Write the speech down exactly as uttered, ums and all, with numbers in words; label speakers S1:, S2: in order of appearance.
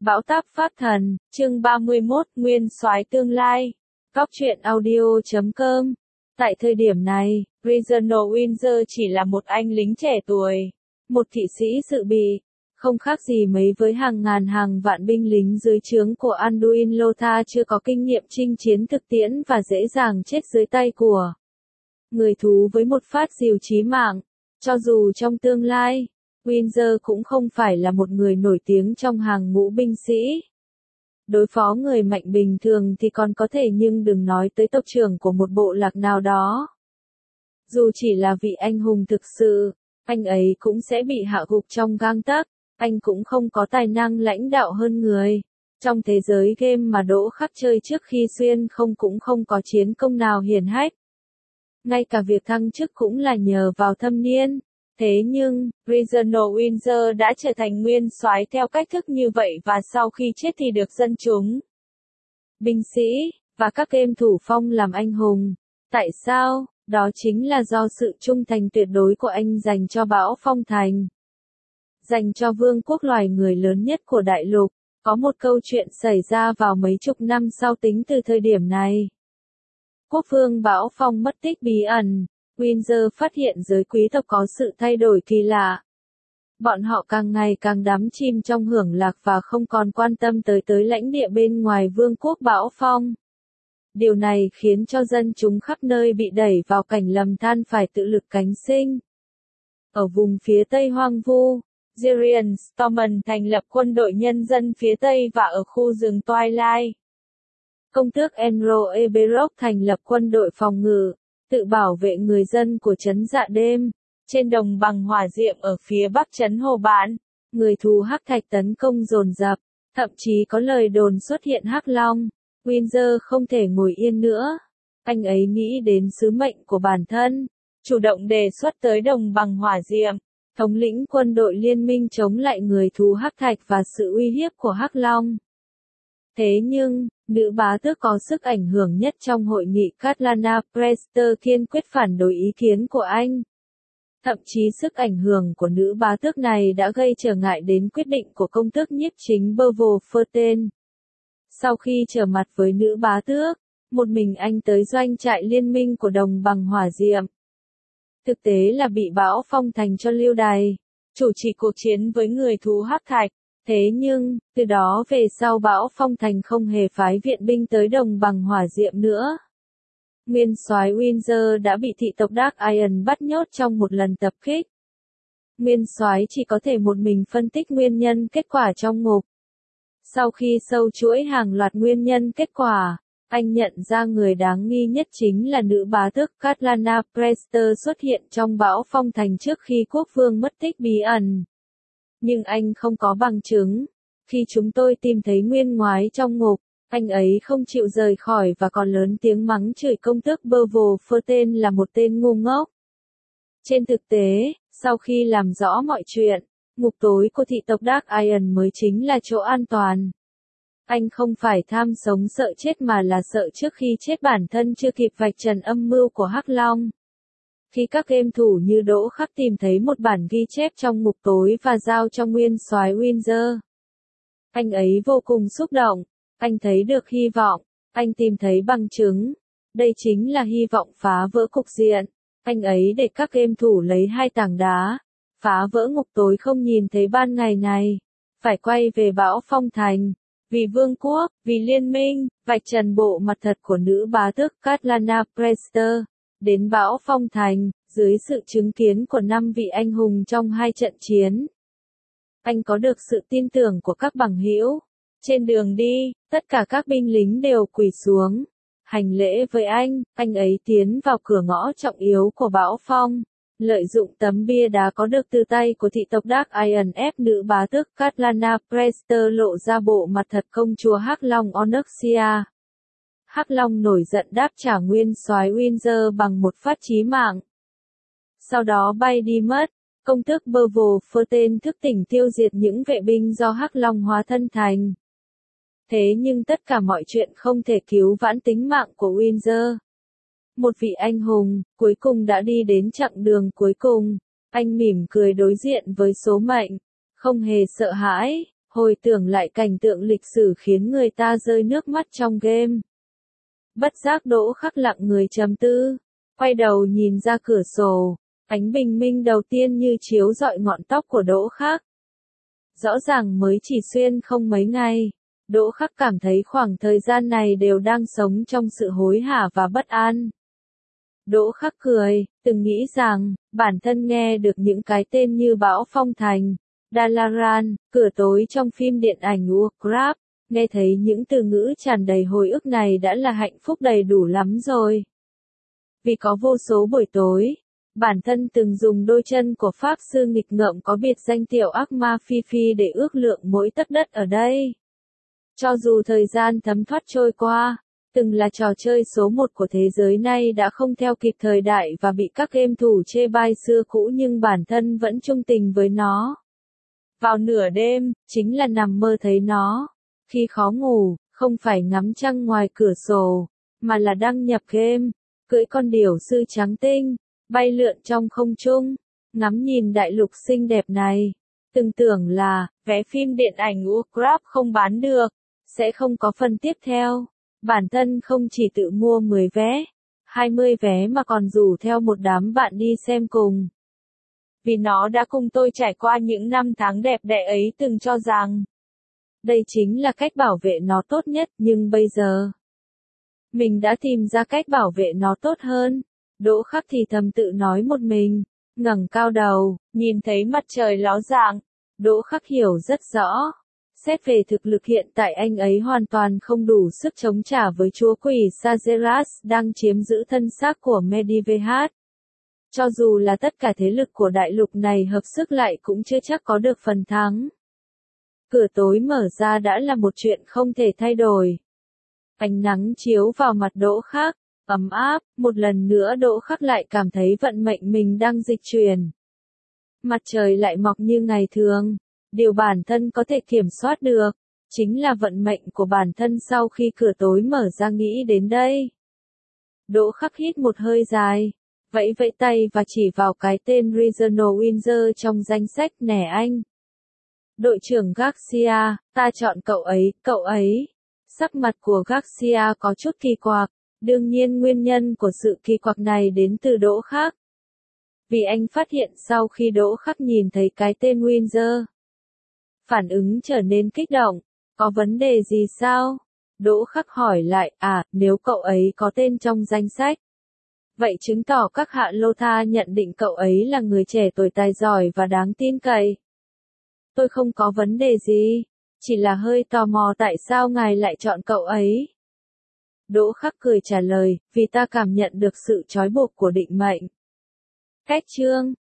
S1: Bão táp Pháp Thần, chương ba mươi mốt, Nguyên soái tương lai. Góc truyện audio chấm com. Tại thời điểm này, Reginald Windsor chỉ là một anh lính trẻ tuổi, một kỵ sĩ dự bị, không khác gì mấy với hàng ngàn hàng vạn binh lính dưới trướng của Anduin Lothar chưa có kinh nghiệm chinh chiến thực tiễn và dễ dàng chết dưới tay của người thú với một phát rìu chí mạng. Cho dù trong tương lai, Windsor cũng không phải là một người nổi tiếng trong hàng ngũ binh sĩ. Đối phó người mạnh bình thường thì còn có thể, nhưng đừng nói tới tộc trưởng của một bộ lạc nào đó. Dù chỉ là vị anh hùng thực sự, anh ấy cũng sẽ bị hạ gục trong gang tấc. Anh cũng không có tài năng lãnh đạo hơn người. Trong thế giới game mà Đỗ Khắc chơi trước khi xuyên không cũng không có chiến công nào hiển hách. Ngay cả việc thăng chức cũng là nhờ vào thâm niên. Thế nhưng, Reginald Windsor đã trở thành nguyên soái theo cách thức như vậy và sau khi chết thì được dân chúng, binh sĩ, và các game thủ phong làm anh hùng. Tại sao? Đó chính là do sự trung thành tuyệt đối của anh dành cho Bão Phong Thành. Dành cho vương quốc loài người lớn nhất của đại lục. Có một câu chuyện xảy ra vào mấy chục năm sau tính từ thời điểm này. Quốc vương Bão Phong mất tích bí ẩn. Windsor phát hiện giới quý tộc có sự thay đổi kỳ lạ. Bọn họ càng ngày càng đắm chìm trong hưởng lạc và không còn quan tâm tới tới lãnh địa bên ngoài vương quốc Bão Phong. Điều này khiến cho dân chúng khắp nơi bị đẩy vào cảnh lầm than phải tự lực cánh sinh. Ở vùng phía tây hoang vu, Jerian Stormen thành lập quân đội nhân dân phía tây và ở khu rừng Twilight, công tước Enro Eberrock thành lập quân đội phòng ngự, tự bảo vệ người dân của trấn Dạ Đêm. Trên đồng bằng hỏa diệm ở phía bắc trấn Hồ Bản, người thù Hắc Thạch tấn công dồn dập, thậm chí có lời đồn xuất hiện Hắc Long. Windsor không thể ngồi yên nữa. Anh ấy nghĩ đến sứ mệnh của bản thân, chủ động đề xuất tới đồng bằng hỏa diệm, thống lĩnh quân đội liên minh chống lại người thù Hắc Thạch và sự uy hiếp của Hắc Long. Thế nhưng, nữ bá tước có sức ảnh hưởng nhất trong hội nghị Catlana Prester kiên quyết phản đối ý kiến của anh. Thậm chí sức ảnh hưởng của nữ bá tước này đã gây trở ngại đến quyết định của công tước nhiếp chính Bevel Ferten. Sau khi trở mặt với nữ bá tước, một mình anh tới doanh trại liên minh của đồng bằng hỏa diệm. Thực tế là bị Bão Phong Thành cho lưu đày, chủ trì cuộc chiến với người thú Hắc Thạch. Thế nhưng, từ đó về sau Bão Phong Thành không hề phái viện binh tới đồng bằng hỏa diệm nữa. Nguyên soái Windsor đã bị thị tộc Dark Iron bắt nhốt trong một lần tập kích. Nguyên soái chỉ có thể một mình phân tích nguyên nhân kết quả trong ngục. Sau khi sâu chuỗi hàng loạt nguyên nhân kết quả, anh nhận ra người đáng nghi nhất chính là nữ bá tước Catlana Prester xuất hiện trong Bão Phong Thành trước khi quốc vương mất tích bí ẩn. Nhưng anh không có bằng chứng. Khi chúng tôi tìm thấy nguyên soái trong ngục, anh ấy không chịu rời khỏi và còn lớn tiếng mắng chửi công tước Bevel Ferten là một tên ngu ngốc. Trên thực tế, sau khi làm rõ mọi chuyện, ngục tối của thị tộc Dark Iron mới chính là chỗ an toàn. Anh không phải tham sống sợ chết mà là sợ trước khi chết bản thân chưa kịp vạch trần âm mưu của Hắc Long. Khi các game thủ như Đỗ Khắc tìm thấy một bản ghi chép trong ngục tối và giao cho nguyên soái Windsor, anh ấy vô cùng xúc động. Anh thấy được hy vọng. Anh tìm thấy bằng chứng. Đây chính là hy vọng phá vỡ cục diện. Anh ấy để các game thủ lấy hai tảng đá, phá vỡ ngục tối không nhìn thấy ban ngày này, phải quay về Bão Phong Thành, vì vương quốc, vì liên minh, vạch trần bộ mặt thật của nữ bá tước Catlana Prester. Đến Bão Phong Thành, dưới sự chứng kiến của năm vị anh hùng trong hai trận chiến, anh có được sự tin tưởng của các bằng hữu. Trên đường đi, tất cả các binh lính đều quỳ xuống, hành lễ với anh. Anh ấy tiến vào cửa ngõ trọng yếu của Bão Phong, lợi dụng tấm bia đá có được từ tay của thị tộc Dark Iron ép nữ bá tước Catlana Prester lộ ra bộ mặt thật công chúa Hắc Long Onyxia. Hắc Long nổi giận đáp trả nguyên soái Windsor bằng một phát chí mạng. Sau đó bay đi mất. Công tước Bevel Ferten thức tỉnh tiêu diệt những vệ binh do Hắc Long hóa thân thành. Thế nhưng tất cả mọi chuyện không thể cứu vãn tính mạng của Windsor. Một vị anh hùng, cuối cùng đã đi đến chặng đường cuối cùng. Anh mỉm cười đối diện với số mệnh, không hề sợ hãi. Hồi tưởng lại cảnh tượng lịch sử khiến người ta rơi nước mắt trong game. Bất giác Đỗ Khắc lặng người trầm tư, quay đầu nhìn ra cửa sổ, ánh bình minh đầu tiên như chiếu rọi ngọn tóc của Đỗ Khắc. Rõ ràng mới chỉ xuyên không mấy ngày, Đỗ Khắc cảm thấy khoảng thời gian này đều đang sống trong sự hối hả và bất an. Đỗ Khắc cười, từng nghĩ rằng, bản thân nghe được những cái tên như Bão Phong Thành, Dalaran, cửa tối trong phim điện ảnh Warcraft, nghe thấy những từ ngữ tràn đầy hồi ức này đã là hạnh phúc đầy đủ lắm rồi. Vì có vô số buổi tối, bản thân từng dùng đôi chân của Pháp Sư nghịch ngợm có biệt danh tiểu ác ma Phi Phi để ước lượng mỗi tấc đất ở đây. Cho dù thời gian thấm thoát trôi qua, từng là trò chơi số một của thế giới nay đã không theo kịp thời đại và bị các game thủ chê bai xưa cũ nhưng bản thân vẫn trung tình với nó. Vào nửa đêm, chính là nằm mơ thấy nó. Khi khó ngủ, không phải ngắm trăng ngoài cửa sổ, mà là đăng nhập game, cưỡi con điểu sư trắng tinh, bay lượn trong không trung, ngắm nhìn đại lục xinh đẹp này. Từng tưởng là, vé phim điện ảnh Warcraft không bán được, sẽ không có phần tiếp theo. Bản thân không chỉ tự mua mười vé, hai mươi vé mà còn rủ theo một đám bạn đi xem cùng. Vì nó đã cùng tôi trải qua những năm tháng đẹp đẽ ấy từng cho rằng, đây chính là cách bảo vệ nó tốt nhất, nhưng bây giờ, mình đã tìm ra cách bảo vệ nó tốt hơn. Đỗ Khắc thì thầm tự nói một mình, ngẩng cao đầu, nhìn thấy mặt trời ló dạng. Đỗ Khắc hiểu rất rõ. Xét về thực lực hiện tại anh ấy hoàn toàn không đủ sức chống trả với chúa quỷ Sageras đang chiếm giữ thân xác của Medivehat. Cho dù là tất cả thế lực của đại lục này hợp sức lại cũng chưa chắc có được phần thắng. Cửa tối mở ra đã là một chuyện không thể thay đổi. Ánh nắng chiếu vào mặt Đỗ Khắc, ấm áp, một lần nữa Đỗ Khắc lại cảm thấy vận mệnh mình đang dịch chuyển. Mặt trời lại mọc như ngày thường. Điều bản thân có thể kiểm soát được, chính là vận mệnh của bản thân sau khi cửa tối mở ra nghĩ đến đây. Đỗ Khắc hít một hơi dài, vẫy vẫy tay và chỉ vào cái tên Regional Windsor trong danh sách nè anh. Đội trưởng Garcia, ta chọn cậu ấy, cậu ấy. Sắc mặt của Garcia có chút kỳ quặc, đương nhiên nguyên nhân của sự kỳ quặc này đến từ Đỗ Khắc. Vì anh phát hiện sau khi Đỗ Khắc nhìn thấy cái tên Windsor, phản ứng trở nên kích động. Có vấn đề gì sao? Đỗ Khắc hỏi lại, à, nếu cậu ấy có tên trong danh sách. Vậy chứng tỏ các hạ Lô Tha nhận định cậu ấy là người trẻ tuổi tài giỏi và đáng tin cậy. Tôi không có vấn đề gì, chỉ là hơi tò mò tại sao ngài lại chọn cậu ấy. Đỗ Khắc cười trả lời, vì ta cảm nhận được sự trói buộc của định mệnh. Cách chương